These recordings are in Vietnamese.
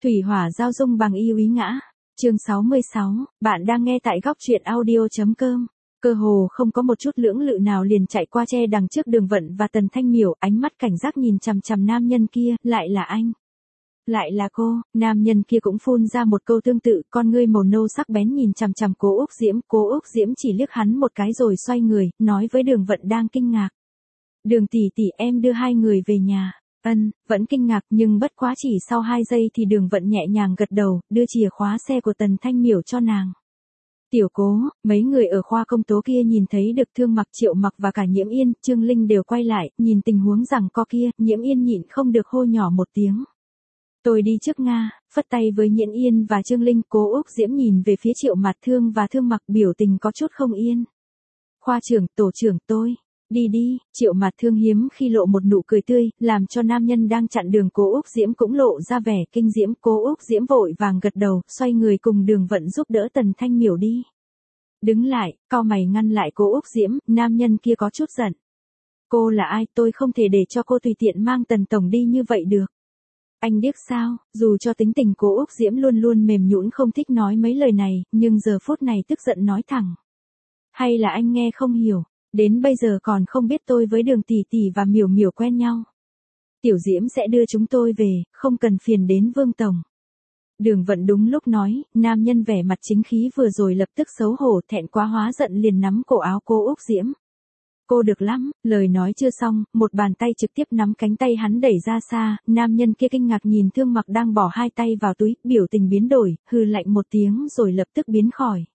Thủy hỏa giao dung bằng yêu ý ngã. Chương 66, bạn đang nghe tại góc truyện audio.com. Cơ hồ không có một chút lưỡng lự nào liền chạy qua che đằng trước Đường Vận và Tần Thanh Miểu, ánh mắt cảnh giác nhìn chằm chằm nam nhân kia, lại là anh. Lại là cô, nam nhân kia cũng phun ra một câu tương tự, con ngươi màu nâu sắc bén nhìn chằm chằm Cố Úc Diễm chỉ liếc hắn một cái rồi xoay người, nói với Đường Vận đang kinh ngạc. Đường tỷ tỷ, em đưa hai người về nhà. Vẫn kinh ngạc nhưng bất quá chỉ sau 2 giây thì Đường Vận nhẹ nhàng gật đầu, đưa chìa khóa xe của Tần Thanh Miểu cho nàng. Tiểu Cố, mấy người ở khoa công tố kia nhìn thấy được Thương Mặc, Triệu Mặc và cả Nhiễm Yên, Trương Linh đều quay lại, nhìn tình huống rằng co kia, Nhiễm Yên nhịn không được hô nhỏ một tiếng. Tôi đi trước Nga, phất tay với Nhiễm Yên và Trương Linh. Cố Úc Diễm nhìn về phía Triệu Mạt Thương và Thương Mặc, biểu tình có chút không yên. Khoa trưởng, tổ trưởng, tôi. Đi, Triệu Mạt Thương hiếm khi lộ một nụ cười tươi, làm cho nam nhân đang chặn đường Cố Úc Diễm cũng lộ ra vẻ kinh diễm. Cố Úc Diễm vội vàng gật đầu, xoay người cùng Đường Vận giúp đỡ Tần Thanh Miểu đi. Đứng lại, cau mày ngăn lại Cố Úc Diễm, nam nhân kia có chút giận. Cô là ai, tôi không thể để cho cô tùy tiện mang Tần tổng đi như vậy được. Anh điếc sao? Dù cho tính tình Cố Úc Diễm luôn luôn mềm nhũn không thích nói mấy lời này, nhưng giờ phút này tức giận nói thẳng. Hay là anh nghe không hiểu? Đến bây giờ còn không biết tôi với Đường tỷ tỷ và Miểu Miểu quen nhau. Tiểu Diễm sẽ đưa chúng tôi về, không cần phiền đến Vương tổng. Đường Vận đúng lúc nói, nam nhân vẻ mặt chính khí vừa rồi lập tức xấu hổ, thẹn quá hóa giận liền nắm cổ áo Cố Úc Diễm. Cô được lắm, lời nói chưa xong, một bàn tay trực tiếp nắm cánh tay hắn đẩy ra xa, nam nhân kia kinh ngạc nhìn Thương Mặc đang bỏ 2 tay vào túi, biểu tình biến đổi, hừ lạnh một tiếng rồi lập tức biến khỏi.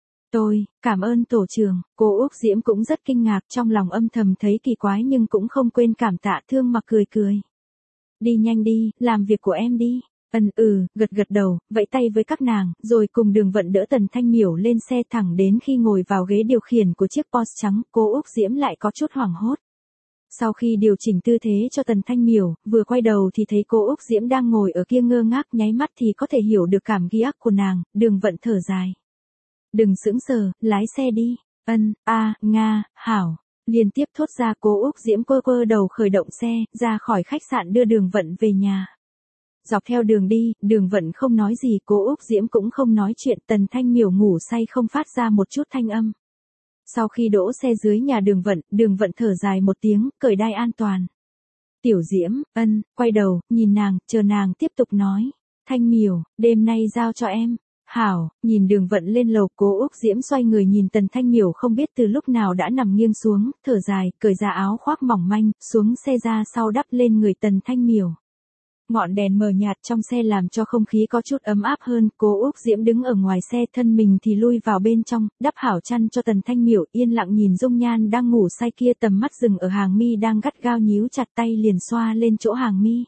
Cảm ơn tổ trưởng. Cố Úc Diễm cũng rất kinh ngạc, trong lòng âm thầm thấy kỳ quái nhưng cũng không quên cảm tạ. Thương Mặc cười. Đi nhanh đi, làm việc của em đi. Gật đầu, vẫy tay với các nàng, rồi cùng Đường Vận đỡ Tần Thanh Miểu lên xe thẳng đến khi ngồi vào ghế điều khiển của chiếc Porsche trắng, Cố Úc Diễm lại có chút hoảng hốt. Sau khi điều chỉnh tư thế cho Tần Thanh Miểu, vừa quay đầu thì thấy Cố Úc Diễm đang ngồi ở kia ngơ ngác, nháy mắt thì có thể hiểu được cảm giác của nàng. Đường Vận thở dài. Đừng sững sờ, lái xe đi. Nga, hảo. Liên tiếp thốt ra. Cố Úc Diễm quơ đầu khởi động xe, ra khỏi khách sạn đưa Đường Vận về nhà. Dọc theo đường đi, Đường Vận không nói gì, Cố Úc Diễm cũng không nói chuyện, Tần Thanh Miểu ngủ say không phát ra một chút thanh âm. Sau khi đỗ xe dưới nhà Đường Vận thở dài một tiếng, cởi đai an toàn. Tiểu Diễm, quay đầu, nhìn nàng, chờ nàng tiếp tục nói. Thanh Miểu, đêm nay giao cho em. Hảo, nhìn Đường Vận lên lầu, Cố Úc Diễm xoay người nhìn Tần Thanh Miểu không biết từ lúc nào đã nằm nghiêng xuống, thở dài, cởi ra áo khoác mỏng manh, xuống xe ra sau đắp lên người Tần Thanh Miểu. Ngọn đèn mờ nhạt trong xe làm cho không khí có chút ấm áp hơn. Cố Úc Diễm đứng ở ngoài xe, thân mình thì lui vào bên trong, đắp hảo chăn cho Tần Thanh Miểu, yên lặng nhìn dung nhan đang ngủ say kia, tầm mắt dừng ở hàng mi đang gắt gao nhíu chặt, tay liền xoa lên chỗ hàng mi.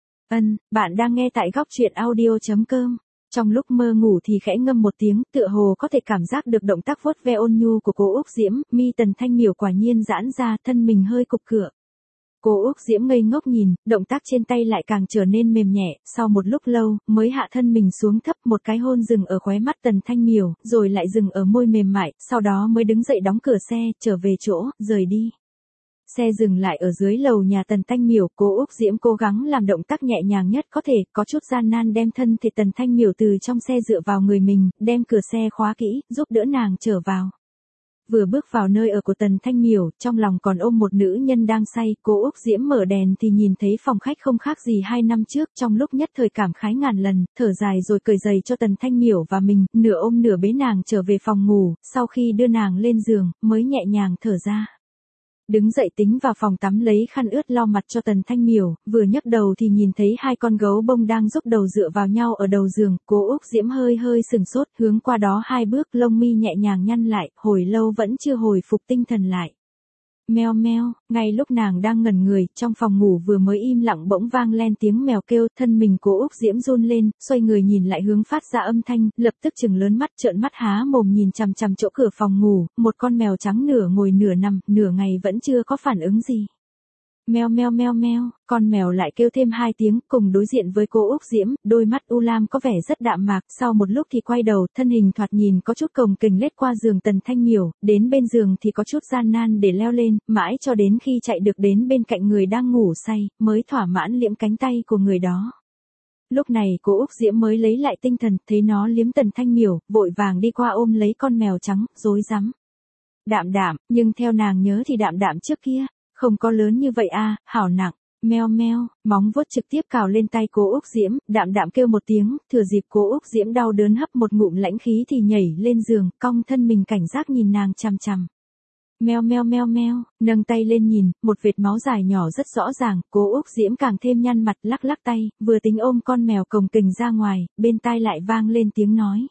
Bạn đang nghe tại góc truyện audio.com. Trong lúc mơ ngủ thì khẽ ngâm một tiếng, tựa hồ có thể cảm giác được động tác vuốt ve ôn nhu của Cố Úc Diễm, mi Tần Thanh Miểu quả nhiên giãn ra, thân mình hơi cục cựa. Cố Úc Diễm ngây ngốc nhìn, động tác trên tay lại càng trở nên mềm nhẹ, sau một lúc lâu, mới hạ thân mình xuống thấp, một cái hôn dừng ở khóe mắt Tần Thanh Miểu, rồi lại dừng ở môi mềm mại, sau đó mới đứng dậy đóng cửa xe, trở về chỗ, rời đi. Xe dừng lại ở dưới lầu nhà Tần Thanh Miểu, Cố Úc Diễm cố gắng làm động tác nhẹ nhàng nhất có thể, có chút gian nan đem thân thể Tần Thanh Miểu từ trong xe dựa vào người mình, đem cửa xe khóa kỹ, giúp đỡ nàng trở vào. Vừa bước vào nơi ở của Tần Thanh Miểu, trong lòng còn ôm một nữ nhân đang say, Cố Úc Diễm mở đèn thì nhìn thấy phòng khách không khác gì 2 năm trước, trong lúc nhất thời cảm khái ngàn lần, thở dài rồi cởi giày cho Tần Thanh Miểu và mình, nửa ôm nửa bế nàng trở về phòng ngủ, sau khi đưa nàng lên giường, mới nhẹ nhàng thở ra. Đứng dậy tính vào phòng tắm lấy khăn ướt lau mặt cho Tần Thanh Miểu, vừa nhấc đầu thì nhìn thấy 2 con gấu bông đang giúp đầu dựa vào nhau ở đầu giường, Cố Úc Diễm hơi sừng sốt, hướng qua đó 2 bước, lông mi nhẹ nhàng nhăn lại, hồi lâu vẫn chưa hồi phục tinh thần lại. Meo meo, ngay lúc nàng đang ngẩn người, trong phòng ngủ vừa mới im lặng bỗng vang lên tiếng mèo kêu, thân mình Cố Úc Diễm run lên, xoay người nhìn lại hướng phát ra âm thanh, lập tức trừng lớn mắt, trợn mắt há mồm nhìn chằm chằm chỗ cửa phòng ngủ, một con mèo trắng nửa ngồi nửa nằm, nửa ngày vẫn chưa có phản ứng gì. Meo meo meo meo, con mèo lại kêu thêm 2 tiếng, cùng đối diện với Cố Úc Diễm, đôi mắt u lam có vẻ rất đạm mạc, sau một lúc thì quay đầu, thân hình thoạt nhìn có chút cồng kềnh lết qua giường Tần Thanh Miểu, đến bên giường thì có chút gian nan để leo lên, mãi cho đến khi chạy được đến bên cạnh người đang ngủ say, mới thỏa mãn liễm cánh tay của người đó. Lúc này cô Úc Diễm mới lấy lại tinh thần, thấy nó liếm Tần Thanh Miểu, vội vàng đi qua ôm lấy con mèo trắng, rối rắm. Đạm đạm, nhưng theo nàng nhớ thì đạm đạm trước kia, không có lớn như vậy à, hảo nặng. Meo meo, móng vuốt trực tiếp cào lên tay cô Úc Diễm, đạm đạm kêu một tiếng, thừa dịp cô Úc Diễm đau đớn hấp một ngụm lãnh khí thì nhảy lên giường, cong thân mình cảnh giác nhìn nàng chằm chằm. Meo meo meo meo, nâng tay lên nhìn, một vệt máu dài nhỏ rất rõ ràng, cô Úc Diễm càng thêm nhăn mặt lắc lắc tay, vừa tính ôm con mèo cồng kềnh ra ngoài, bên tai lại vang lên tiếng nói.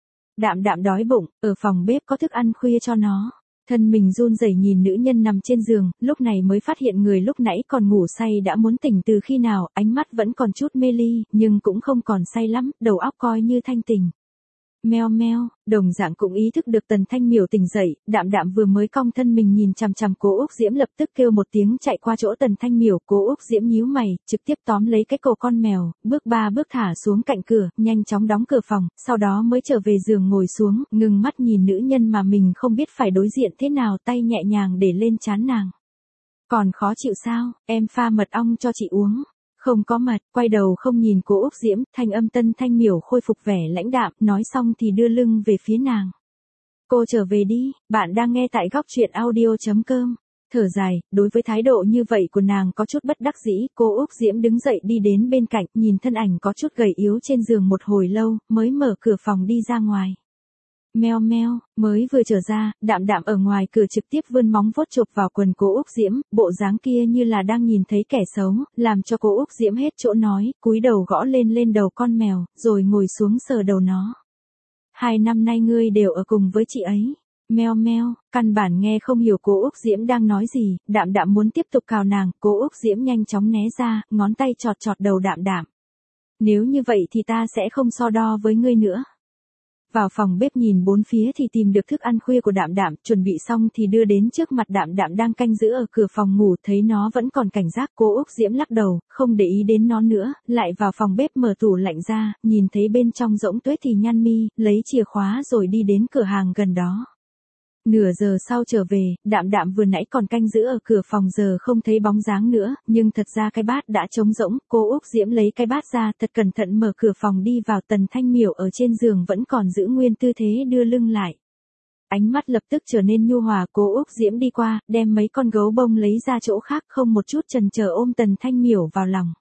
Đạm đạm đói bụng, ở phòng bếp có thức ăn khuya cho nó. Thân mình run rẩy nhìn nữ nhân nằm trên giường, lúc này mới phát hiện người lúc nãy còn ngủ say đã muốn tỉnh từ khi nào, ánh mắt vẫn còn chút mê ly, nhưng cũng không còn say lắm, đầu óc coi như thanh tỉnh. Meo meo, đồng dạng cũng ý thức được Tần Thanh Miểu tỉnh dậy, đạm đạm vừa mới cong thân mình nhìn chằm chằm cô Úc Diễm lập tức kêu một tiếng chạy qua chỗ Tần Thanh Miểu, cô Úc Diễm nhíu mày, trực tiếp tóm lấy cái cổ con mèo, bước 3 bước thả xuống cạnh cửa, nhanh chóng đóng cửa phòng, sau đó mới trở về giường ngồi xuống, ngừng mắt nhìn nữ nhân mà mình không biết phải đối diện thế nào, tay nhẹ nhàng để lên trán nàng. Còn khó chịu sao, em pha mật ong cho chị uống. Không có mật, quay đầu không nhìn cô Úc Diễm, thanh âm Tần Thanh Miểu khôi phục vẻ lãnh đạm, nói xong thì đưa lưng về phía nàng. Cô trở về đi, bạn đang nghe tại góc truyện audio.com. Thở dài, đối với thái độ như vậy của nàng có chút bất đắc dĩ, cô Úc Diễm đứng dậy đi đến bên cạnh, nhìn thân ảnh có chút gầy yếu trên giường một hồi lâu, mới mở cửa phòng đi ra ngoài. Meo meo, mới vừa trở ra, đạm đạm ở ngoài cửa trực tiếp vươn móng vuốt chộp vào quần cô Úc Diễm, bộ dáng kia như là đang nhìn thấy kẻ xấu, làm cho cô Úc Diễm hết chỗ nói, cúi đầu gõ lên đầu con mèo, rồi ngồi xuống sờ đầu nó. 2 năm nay ngươi đều ở cùng với chị ấy. Meo meo, căn bản nghe không hiểu cô Úc Diễm đang nói gì, đạm đạm muốn tiếp tục cào nàng, cô Úc Diễm nhanh chóng né ra, ngón tay chọt chọt đầu đạm đạm. Nếu như vậy thì ta sẽ không so đo với ngươi nữa. Vào phòng bếp nhìn bốn phía thì tìm được thức ăn khuya của đạm đạm, chuẩn bị xong thì đưa đến trước mặt đạm đạm đang canh giữ ở cửa phòng ngủ, thấy nó vẫn còn cảnh giác, cô Úc Diễm lắc đầu, không để ý đến nó nữa, lại vào phòng bếp mở tủ lạnh ra, nhìn thấy bên trong rỗng tuếch thì nhăn mi, lấy chìa khóa rồi đi đến cửa hàng gần đó. Nửa giờ sau trở về, đạm đạm vừa nãy còn canh giữ ở cửa phòng giờ không thấy bóng dáng nữa, nhưng thật ra cái bát đã trống rỗng, cô Úc Diễm lấy cái bát ra thật cẩn thận mở cửa phòng đi vào, Tần Thanh Miểu ở trên giường vẫn còn giữ nguyên tư thế đưa lưng lại. Ánh mắt lập tức trở nên nhu hòa, cô Úc Diễm đi qua, đem mấy con gấu bông lấy ra chỗ khác không một chút chần chờ ôm Tần Thanh Miểu vào lòng.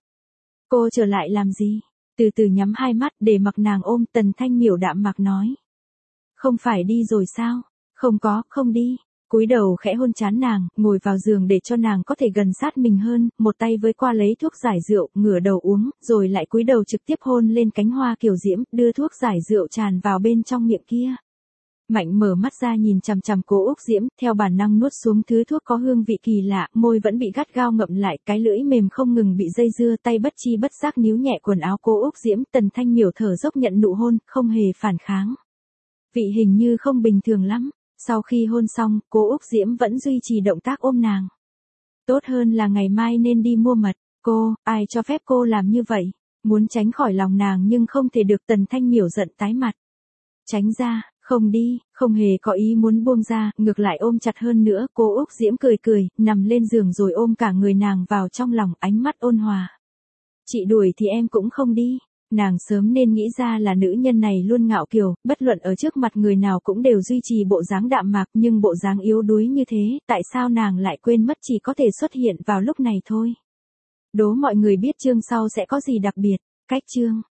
Cô trở lại làm gì? Từ từ nhắm hai mắt để mặc nàng ôm, Tần Thanh Miểu đạm mạc nói. Không phải đi rồi sao? Không có, không đi. Cúi đầu khẽ hôn trán nàng, ngồi vào giường để cho nàng có thể gần sát mình hơn, một tay với qua lấy thuốc giải rượu, ngửa đầu uống, rồi lại cúi đầu trực tiếp hôn lên cánh hoa kiều diễm, đưa thuốc giải rượu tràn vào bên trong miệng kia. Mạnh mở mắt ra nhìn chằm chằm cô Úc Diễm, theo bản năng nuốt xuống thứ thuốc có hương vị kỳ lạ, môi vẫn bị gắt gao ngậm lại, cái lưỡi mềm không ngừng bị dây dưa, tay bất chi bất giác níu nhẹ quần áo cô Úc Diễm, Tần Thanh Miểu thở dốc nhận nụ hôn, không hề phản kháng. Vị hình như không bình thường lắm. Sau khi hôn xong, cô Úc Diễm vẫn duy trì động tác ôm nàng. Tốt hơn là ngày mai nên đi mua mật. Cô, ai cho phép cô làm như vậy? Muốn tránh khỏi lòng nàng nhưng không thể được, Tần Thanh Miểu giận tái mặt. Tránh ra, không đi, không hề có ý muốn buông ra, ngược lại ôm chặt hơn nữa, cô Úc Diễm cười cười, nằm lên giường rồi ôm cả người nàng vào trong lòng, ánh mắt ôn hòa. Chị đuổi thì em cũng không đi. Nàng sớm nên nghĩ ra là nữ nhân này luôn ngạo kiều, bất luận ở trước mặt người nào cũng đều duy trì bộ dáng đạm mạc, nhưng bộ dáng yếu đuối như thế, tại sao nàng lại quên mất chỉ có thể xuất hiện vào lúc này thôi. Đố mọi người biết chương sau sẽ có gì đặc biệt. Cách chương